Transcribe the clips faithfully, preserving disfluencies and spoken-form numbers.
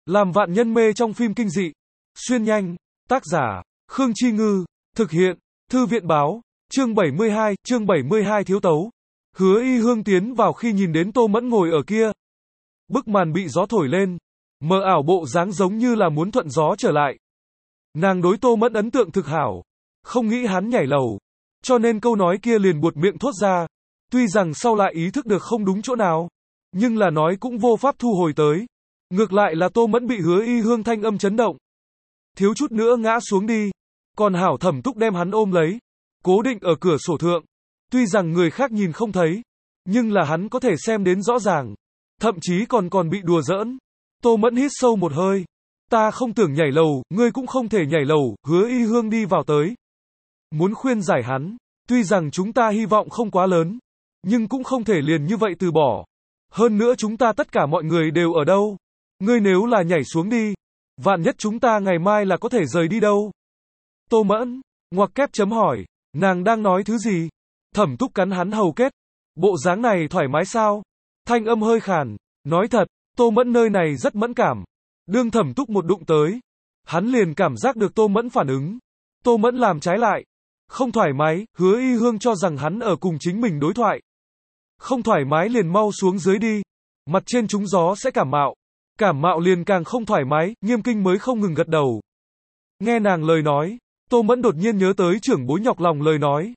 Làm vạn nhân mê trong phim kinh dị. Xuyên nhanh. Tác giả, Khương Chi Ngư. Thực hiện, Thư viện báo. Chương bảy mươi hai, chương bảy mươi hai thiếu tấu. Hứa Y Hương tiến vào khi nhìn đến Tô Mẫn ngồi ở kia. Bức màn bị gió thổi lên, mờ ảo bộ dáng giống như là muốn thuận gió trở lại. Nàng đối Tô Mẫn ấn tượng thực hảo, không nghĩ hắn nhảy lầu, cho nên câu nói kia liền buột miệng thốt ra. Tuy rằng sau lại ý thức được không đúng chỗ nào, nhưng là nói cũng vô pháp thu hồi tới. Ngược lại là Tô Mẫn bị Hứa Y Hương thanh âm chấn động, thiếu chút nữa ngã xuống đi. Còn hảo Thẩm Túc đem hắn ôm lấy, cố định ở cửa sổ thượng. Tuy rằng người khác nhìn không thấy, nhưng là hắn có thể xem đến rõ ràng, thậm chí còn còn bị đùa giỡn. Tô Mẫn hít sâu một hơi. Ta không tưởng nhảy lầu, ngươi cũng không thể nhảy lầu. Hứa Y Hương đi vào tới, muốn khuyên giải hắn. Tuy rằng chúng ta hy vọng không quá lớn, nhưng cũng không thể liền như vậy từ bỏ. Hơn nữa chúng ta tất cả mọi người đều ở đâu. Ngươi nếu là nhảy xuống đi, vạn nhất chúng ta ngày mai là có thể rời đi đâu. Tô Mẫn, ngoặc kép chấm hỏi, nàng đang nói thứ gì? Thẩm Túc cắn hắn hầu kết. Bộ dáng này thoải mái sao? Thanh âm hơi khàn. Nói thật, Tô Mẫn nơi này rất mẫn cảm. Đương Thẩm Túc một đụng tới, hắn liền cảm giác được Tô Mẫn phản ứng. Tô Mẫn làm trái lại. Không thoải mái. Hứa Y Hương cho rằng hắn ở cùng chính mình đối thoại. Không thoải mái liền mau xuống dưới đi. Mặt trên trúng gió sẽ cảm mạo. Cảm mạo liền càng không thoải mái. Nghiêm Kinh mới không ngừng gật đầu. Nghe nàng lời nói, Tô Mẫn đột nhiên nhớ tới trưởng bối nhọc lòng lời nói.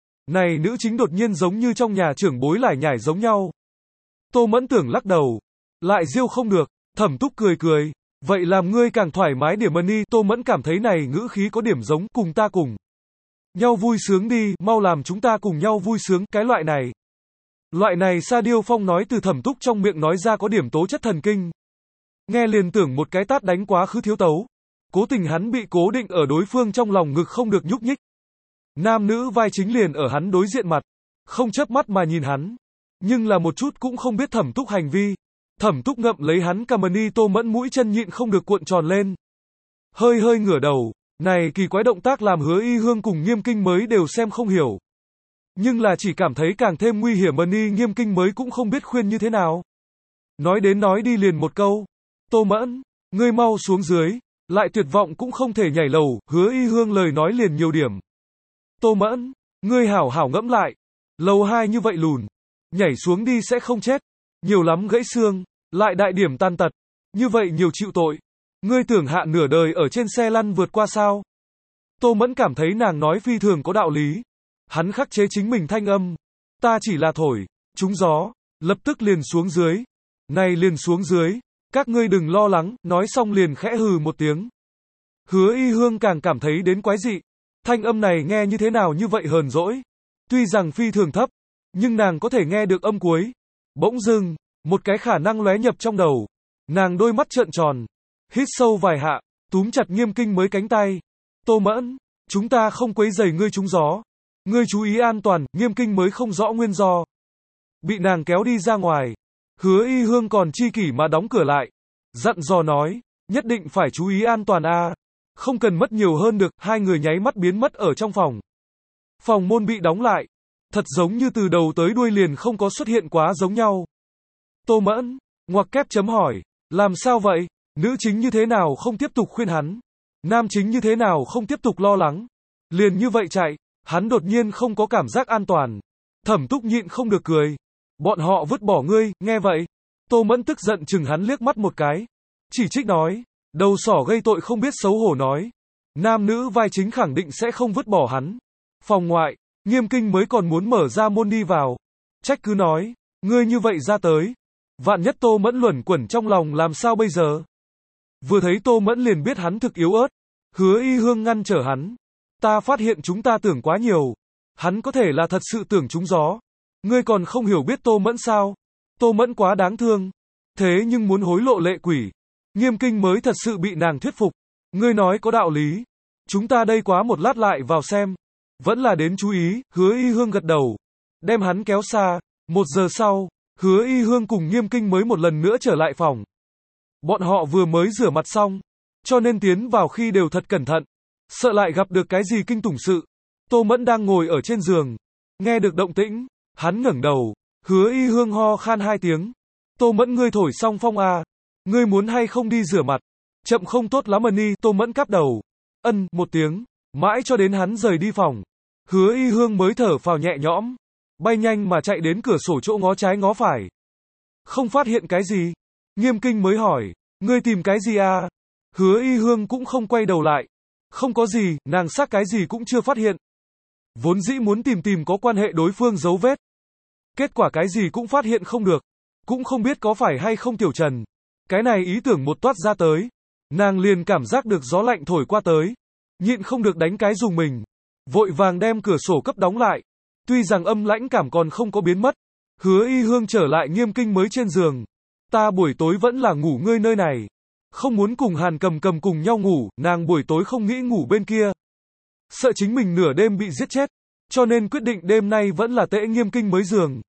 Này nữ chính đột nhiên giống như trong nhà trưởng bối lải nhải giống nhau. Tô Mẫn tưởng lắc đầu, lại riêu không được. Thẩm Túc cười cười, vậy làm ngươi càng thoải mái điểm ân đi. Tô Mẫn cảm thấy này ngữ khí có điểm giống cùng ta cùng nhau vui sướng đi, mau làm chúng ta cùng nhau vui sướng, cái loại này. Loại này Sa Điêu Phong nói từ Thẩm Túc trong miệng nói ra có điểm tố chất thần kinh. Nghe liền tưởng một cái tát đánh quá khứ thiếu tấu. Cố tình hắn bị cố định ở đối phương trong lòng ngực không được nhúc nhích. Nam nữ vai chính liền ở hắn đối diện mặt, không chớp mắt mà nhìn hắn, nhưng là một chút cũng không biết Thẩm Túc hành vi. Thẩm Túc ngậm lấy hắn Camani. Tô Mẫn mũi chân nhịn không được cuộn tròn lên, hơi hơi ngửa đầu. Này kỳ quái động tác làm Hứa Y Hương cùng Nghiêm Kinh mới đều xem không hiểu, nhưng là chỉ cảm thấy càng thêm nguy hiểm. Mani Nghiêm Kinh mới cũng không biết khuyên như thế nào. Nói đến nói đi liền một câu, Tô Mẫn, ngươi mau xuống dưới. Lại tuyệt vọng cũng không thể nhảy lầu. Hứa Y Hương lời nói liền nhiều điểm. Tô Mẫn, ngươi hảo hảo ngẫm lại. Lầu hai như vậy lùn, nhảy xuống đi sẽ không chết, nhiều lắm gãy xương, lại đại điểm tàn tật, như vậy nhiều chịu tội. Ngươi tưởng hạ nửa đời ở trên xe lăn vượt qua sao? Tô Mẫn cảm thấy nàng nói phi thường có đạo lý. Hắn khắc chế chính mình thanh âm. Ta chỉ là thổi, trúng gió, lập tức liền xuống dưới. Này liền xuống dưới, các ngươi đừng lo lắng. Nói xong liền khẽ hừ một tiếng. Hứa Y Hương càng cảm thấy đến quái dị. Thanh âm này nghe như thế nào như vậy hờn dỗi. Tuy rằng phi thường thấp, nhưng nàng có thể nghe được âm cuối. Bỗng dưng, một cái khả năng lóe nhập trong đầu. Nàng đôi mắt trợn tròn, hít sâu vài hạ, túm chặt Nghiêm Kinh mới cánh tay. Tô Mẫn, chúng ta không quấy rầy ngươi trúng gió. Ngươi chú ý an toàn. Nghiêm Kinh mới không rõ nguyên do, bị nàng kéo đi ra ngoài. Hứa Y Hương còn chi kỷ mà đóng cửa lại, dặn dò nói, nhất định phải chú ý an toàn a. À. Không cần mất nhiều hơn được. Hai người nháy mắt biến mất ở trong phòng. Phòng môn bị đóng lại, thật giống như từ đầu tới đuôi liền không có xuất hiện quá giống nhau. Tô Mẫn, ngoặc kép chấm hỏi, làm sao vậy? Nữ chính như thế nào không tiếp tục khuyên hắn? Nam chính như thế nào không tiếp tục lo lắng? Liền như vậy chạy, hắn đột nhiên không có cảm giác an toàn. Thẩm Túc nhịn không được cười. Bọn họ vứt bỏ ngươi. Nghe vậy, Tô Mẫn tức giận chừng hắn liếc mắt một cái, chỉ trích nói, đầu sỏ gây tội không biết xấu hổ nói. Nam nữ vai chính khẳng định sẽ không vứt bỏ hắn. Phòng ngoại, Nghiêm Kinh mới còn muốn mở ra môn đi vào. Trách cứ nói, ngươi như vậy ra tới, vạn nhất Tô Mẫn luẩn quẩn trong lòng làm sao bây giờ? Vừa thấy Tô Mẫn liền biết hắn thực yếu ớt. Hứa Y Hương ngăn trở hắn. Ta phát hiện chúng ta tưởng quá nhiều. Hắn có thể là thật sự tưởng trúng gió. Ngươi còn không hiểu biết Tô Mẫn sao? Tô Mẫn quá đáng thương. Thế nhưng muốn hối lộ lệ quỷ. Nghiêm Kinh mới thật sự bị nàng thuyết phục. Ngươi nói có đạo lý. Chúng ta đây quá một lát lại vào xem. Vẫn là đến chú ý. Hứa Y Hương gật đầu, đem hắn kéo xa. Một giờ sau, Hứa Y Hương cùng Nghiêm Kinh mới một lần nữa trở lại phòng. Bọn họ vừa mới rửa mặt xong, cho nên tiến vào khi đều thật cẩn thận, sợ lại gặp được cái gì kinh tủng sự. Tô Mẫn đang ngồi ở trên giường, nghe được động tĩnh, hắn ngẩng đầu. Hứa Y Hương ho khan hai tiếng. Tô Mẫn, ngươi thổi xong phong à? Ngươi muốn hay không đi rửa mặt? Chậm không tốt lắm Mani, Tô Mẫn cáp đầu. Ân, một tiếng. Mãi cho đến hắn rời đi phòng. Hứa Y Hương mới thở phào nhẹ nhõm. Bay nhanh mà chạy đến cửa sổ chỗ ngó trái ngó phải. Không phát hiện cái gì. Nghiêm Kinh mới hỏi. Ngươi tìm cái gì à? Hứa Y Hương cũng không quay đầu lại. Không có gì, nàng xác cái gì cũng chưa phát hiện. Vốn dĩ muốn tìm tìm có quan hệ đối phương dấu vết. Kết quả cái gì cũng phát hiện không được. Cũng không biết có phải hay không Tiểu Trần. Cái này ý tưởng một toát ra tới. Nàng liền cảm giác được gió lạnh thổi qua tới. Nhịn không được đánh cái dùng mình. Vội vàng đem cửa sổ cấp đóng lại. Tuy rằng âm lãnh cảm còn không có biến mất. Hứa Y Hương trở lại Nghiêm Kinh mới trên giường. Ta buổi tối vẫn là ngủ ngươi nơi này. Không muốn cùng Hàn Cầm Cầm cùng nhau ngủ, nàng buổi tối không nghĩ ngủ bên kia. Sợ chính mình nửa đêm bị giết chết. Cho nên quyết định đêm nay vẫn là tễ Nghiêm Kinh mới giường.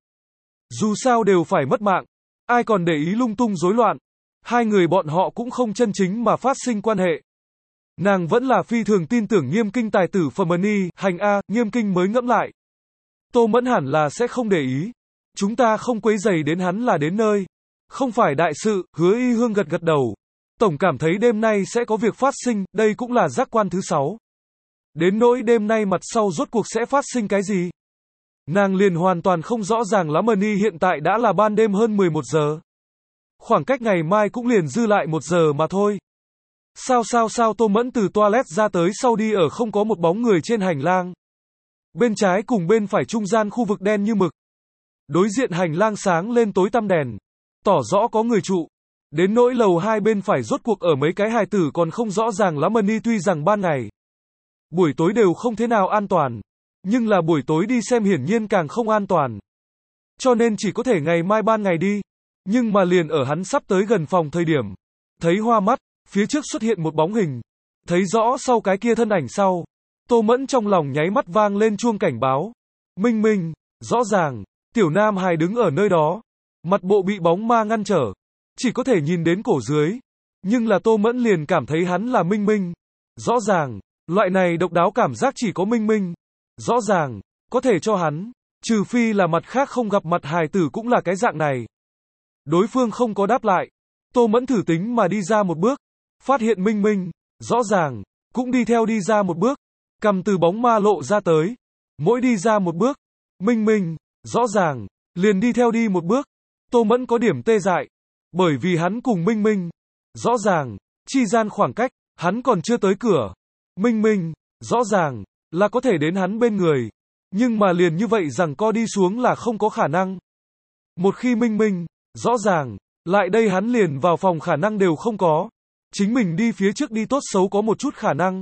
Dù sao đều phải mất mạng. Ai còn để ý lung tung rối loạn. Hai người bọn họ cũng không chân chính mà phát sinh quan hệ. Nàng vẫn là phi thường tin tưởng Nghiêm Kinh tài tử Phẩm Ni, hành A, Nghiêm Kinh mới ngẫm lại. Tô Mẫn hẳn là sẽ không để ý. Chúng ta không quấy rầy đến hắn là đến nơi. Không phải đại sự, Hứa Y Hương gật gật đầu. Tổng cảm thấy đêm nay sẽ có việc phát sinh, đây cũng là giác quan thứ sáu. Đến nỗi đêm nay mặt sau rốt cuộc sẽ phát sinh cái gì? Nàng liền hoàn toàn không rõ ràng lắm. Ni hiện tại đã là ban đêm hơn mười một giờ. Khoảng cách ngày mai cũng liền dư lại một giờ mà thôi. Sao sao sao Tô Mẫn từ toilet ra tới sau đi ở không có một bóng người trên hành lang. Bên trái cùng bên phải trung gian khu vực đen như mực. Đối diện hành lang sáng lên tối tăm đèn. Tỏ rõ có người trụ. Đến nỗi lầu hai bên phải rốt cuộc ở mấy cái hài tử còn không rõ ràng lắm. Ni tuy rằng ban ngày, buổi tối đều không thế nào an toàn. Nhưng là buổi tối đi xem hiển nhiên càng không an toàn. Cho nên chỉ có thể ngày mai ban ngày đi. Nhưng mà liền ở hắn sắp tới gần phòng thời điểm. Thấy hoa mắt, phía trước xuất hiện một bóng hình. Thấy rõ sau cái kia thân ảnh sau. Tô Mẫn trong lòng nháy mắt vang lên chuông cảnh báo. Minh minh, rõ ràng, tiểu nam hài đứng ở nơi đó. Mặt bộ bị bóng ma ngăn trở. Chỉ có thể nhìn đến cổ dưới. Nhưng là Tô Mẫn liền cảm thấy hắn là Minh Minh. Rõ ràng, loại này độc đáo cảm giác chỉ có Minh Minh. Rõ ràng, có thể cho hắn. Trừ phi là mặt khác không gặp mặt hài tử cũng là cái dạng này. Đối phương không có đáp lại. Tô Mẫn thử tính mà đi ra một bước. Phát hiện Minh Minh. Rõ ràng, cũng đi theo đi ra một bước. Cầm từ bóng ma lộ ra tới. Mỗi đi ra một bước. Minh Minh. Rõ ràng, liền đi theo đi một bước. Tô Mẫn có điểm tê dại. Bởi vì hắn cùng Minh Minh. Rõ ràng, chi gian khoảng cách, hắn còn chưa tới cửa. Minh Minh. Rõ ràng, là có thể đến hắn bên người. Nhưng mà liền như vậy rằng co đi xuống là không có khả năng. Một khi Minh Minh. Rõ ràng, lại đây hắn liền vào phòng khả năng đều không có. Chính mình đi phía trước đi tốt xấu có một chút khả năng.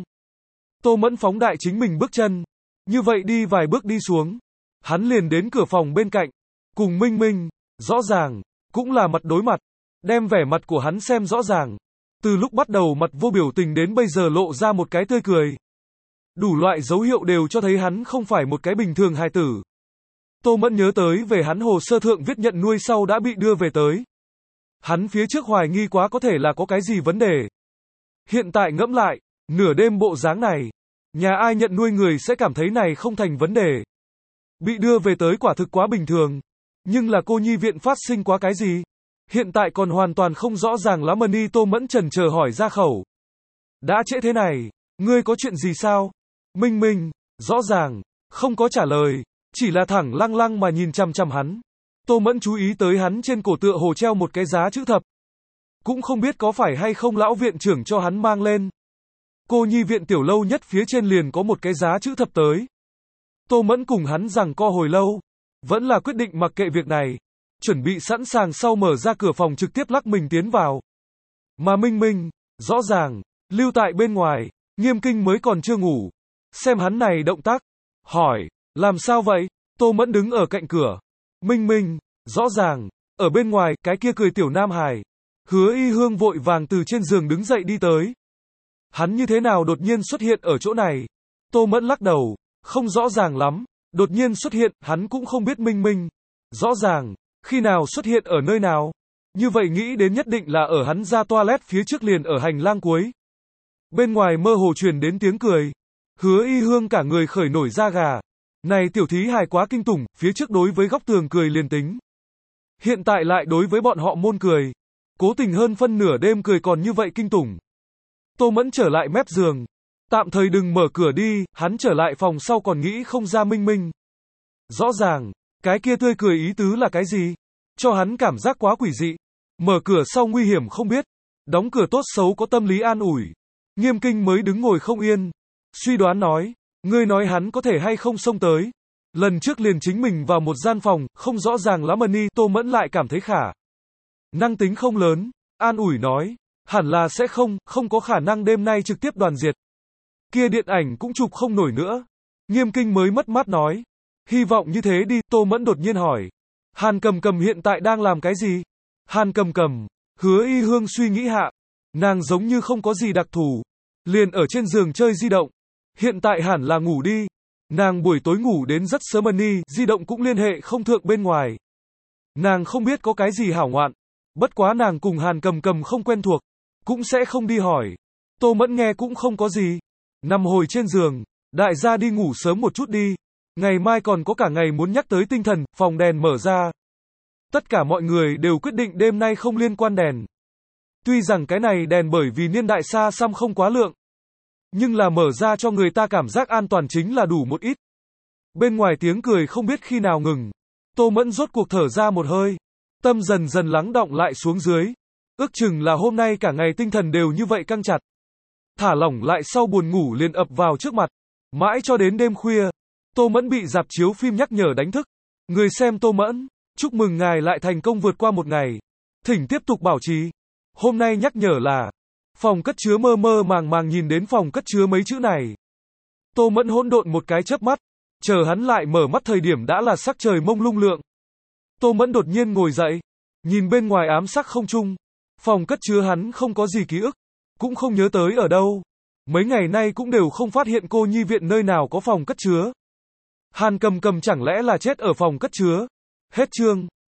Tô Mẫn phóng đại chính mình bước chân. Như vậy đi vài bước đi xuống. Hắn liền đến cửa phòng bên cạnh. Cùng Minh Minh. Rõ ràng, cũng là mặt đối mặt. Đem vẻ mặt của hắn xem rõ ràng. Từ lúc bắt đầu mặt vô biểu tình đến bây giờ lộ ra một cái tươi cười. Đủ loại dấu hiệu đều cho thấy hắn không phải một cái bình thường hài tử. Tô Mẫn nhớ tới về hắn hồ sơ thượng viết nhận nuôi sau đã bị đưa về tới. Hắn phía trước hoài nghi quá có thể là có cái gì vấn đề. Hiện tại ngẫm lại, nửa đêm bộ dáng này, nhà ai nhận nuôi người sẽ cảm thấy này không thành vấn đề. Bị đưa về tới quả thực quá bình thường. Nhưng là cô nhi viện phát sinh quá cái gì? Hiện tại còn hoàn toàn không rõ ràng lắm. Ni Tô Mẫn chần chờ hỏi ra khẩu. Đã trễ thế này, ngươi có chuyện gì sao? Minh Minh, rõ ràng, không có trả lời, chỉ là thẳng lăng lăng mà nhìn chằm chằm hắn. Tô Mẫn chú ý tới hắn trên cổ tựa hồ treo một cái giá chữ thập. Cũng không biết có phải hay không lão viện trưởng cho hắn mang lên. Cô nhi viện tiểu lâu nhất phía trên liền có một cái giá chữ thập tới. Tô Mẫn cùng hắn giằng co hồi lâu. Vẫn là quyết định mặc kệ việc này. Chuẩn bị sẵn sàng sau mở ra cửa phòng trực tiếp lắc mình tiến vào. Mà Minh Minh, rõ ràng, lưu tại bên ngoài, Nghiêm Kinh mới còn chưa ngủ. Xem hắn này động tác. Hỏi, làm sao vậy? Tô Mẫn đứng ở cạnh cửa. Minh Minh, rõ ràng, ở bên ngoài, cái kia cười tiểu nam hài. Hứa Y Hương vội vàng từ trên giường đứng dậy đi tới. Hắn như thế nào đột nhiên xuất hiện ở chỗ này? Tô Mẫn lắc đầu, không rõ ràng lắm. Đột nhiên xuất hiện, hắn cũng không biết Minh Minh. Rõ ràng, khi nào xuất hiện ở nơi nào? Như vậy nghĩ đến nhất định là ở hắn ra toilet phía trước liền ở hành lang cuối. Bên ngoài mơ hồ truyền đến tiếng cười. Hứa Y Hương cả người khởi nổi da gà. Này tiểu thí hài quá kinh tủng, phía trước đối với góc tường cười liền tính. Hiện tại lại đối với bọn họ môn cười. Cố tình hơn phân nửa đêm cười còn như vậy kinh tủng. Tô Mẫn trở lại mép giường. Tạm thời đừng mở cửa đi, hắn trở lại phòng sau còn nghĩ không ra Minh Minh. Rõ ràng, cái kia tươi cười ý tứ là cái gì? Cho hắn cảm giác quá quỷ dị. Mở cửa sau nguy hiểm không biết. Đóng cửa tốt xấu có tâm lý an ủi. Nghiêm Kinh mới đứng ngồi không yên. Suy đoán nói, ngươi nói hắn có thể hay không xông tới. Lần trước liền chính mình vào một gian phòng, không rõ ràng lắm mà ni, Tô Mẫn lại cảm thấy khả năng tính không lớn. An ủi nói, hẳn là sẽ không, không có khả năng đêm nay trực tiếp đoàn diệt. Kia điện ảnh cũng chụp không nổi nữa. Nghiêm Kinh mới mất mát nói, hy vọng như thế đi. Tô Mẫn đột nhiên hỏi, Hàn Cầm Cầm hiện tại đang làm cái gì? Hàn Cầm Cầm, Hứa Y Hương suy nghĩ hạ, nàng giống như không có gì đặc thù, liền ở trên giường chơi di động. Hiện tại hẳn là ngủ đi. Nàng buổi tối ngủ đến rất sớm mà ni, di động cũng liên hệ không thượng bên ngoài. Nàng không biết có cái gì hảo ngoạn. Bất quá nàng cùng Hàn Cầm Cầm không quen thuộc, cũng sẽ không đi hỏi. Tô Mẫn nghe cũng không có gì. Nằm hồi trên giường, đại gia đi ngủ sớm một chút đi. Ngày mai còn có cả ngày muốn nhắc tới tinh thần, phòng đèn mở ra. Tất cả mọi người đều quyết định đêm nay không liên quan đèn. Tuy rằng cái này đèn bởi vì niên đại xa xăm không quá lượng, nhưng là mở ra cho người ta cảm giác an toàn chính là đủ một ít. Bên ngoài tiếng cười không biết khi nào ngừng. Tô Mẫn rốt cuộc thở ra một hơi. Tâm dần dần lắng đọng lại xuống dưới. Ước chừng là hôm nay cả ngày tinh thần đều như vậy căng chặt. Thả lỏng lại sau buồn ngủ liền ập vào trước mặt. Mãi cho đến đêm khuya, Tô Mẫn bị rạp chiếu phim nhắc nhở đánh thức. Người xem Tô Mẫn, chúc mừng ngài lại thành công vượt qua một ngày. Thỉnh tiếp tục bảo trì. Hôm nay nhắc nhở là phòng cất chứa. Mơ mơ màng màng nhìn đến phòng cất chứa mấy chữ này. Tô Mẫn hỗn độn một cái chớp mắt. Chờ hắn lại mở mắt thời điểm đã là sắc trời mông lung lượng. Tô Mẫn đột nhiên ngồi dậy. Nhìn bên ngoài ám sắc không trung. Phòng cất chứa hắn không có gì ký ức. Cũng không nhớ tới ở đâu. Mấy ngày nay cũng đều không phát hiện cô nhi viện nơi nào có phòng cất chứa. Hàn Cầm Cầm chẳng lẽ là chết ở phòng cất chứa. Hết chương.